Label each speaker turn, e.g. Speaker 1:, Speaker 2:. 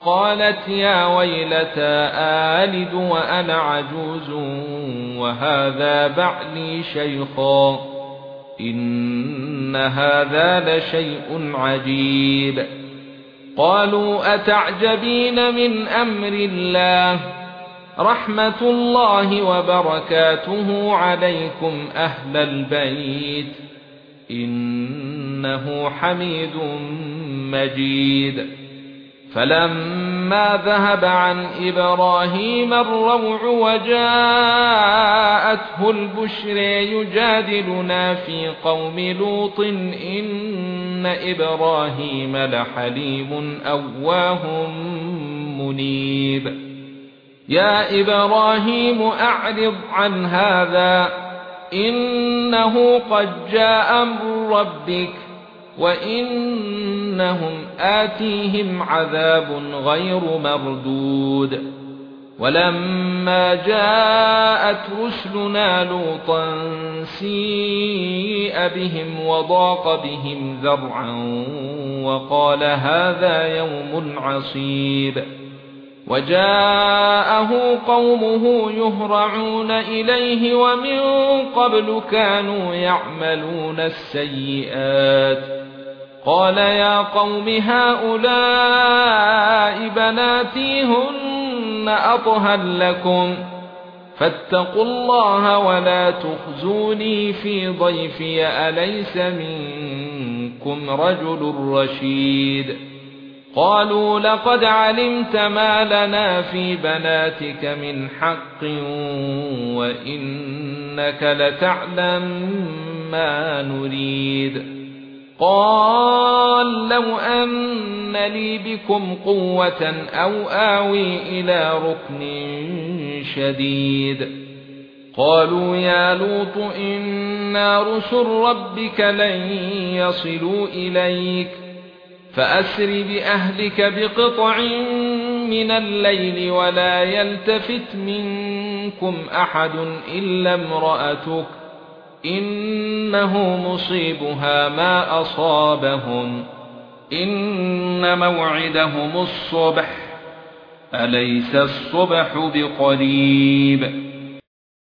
Speaker 1: قالت يا ويلتى آلد وأنا عجوز وهذا بعلي شيخا إن هذا لشيء عجيب. قالوا أتعجبين من أمر الله رحمة الله وبركاته عليكم أهل البيت إنه حميد مجيد. فلما ذهب عن إبراهيم الروع وجاءته البشر يجادلنا في قوم لوط إن إبراهيم لحليم أواه منيب. يا إبراهيم أعرض عن هذا إنه قد جاء أمر ربك وإنهم آتيهم عذاب غير مردود. ولما جاءت رسلنا لوطا سيء بهم وضاق بهم ذرعا وقال هذا يوم عصيب. وجاءه قومه يهرعون إليه ومن قبل كانوا يعملون السيئات. قال يا قوم هؤلاء بناتي هن أطهر لكم فاتقوا الله ولا تخزوني في ضيفي أليس منكم رجل رشيد. قالوا لقد علمت ما لنا في بناتك من حق وإنك لتعلم ما نريد. قال لو أن لي بكم قوة أو آوي إلى ركن شديد. قالوا يا لوط إنا رسل ربك لن يصلوا إليك فأسر بأهلك بقطع من الليل ولا يلتفت منكم أحد إلا امرأتك إنه مصيبها ما أصابهم إن موعدهم الصبح أليس الصبح بقريب.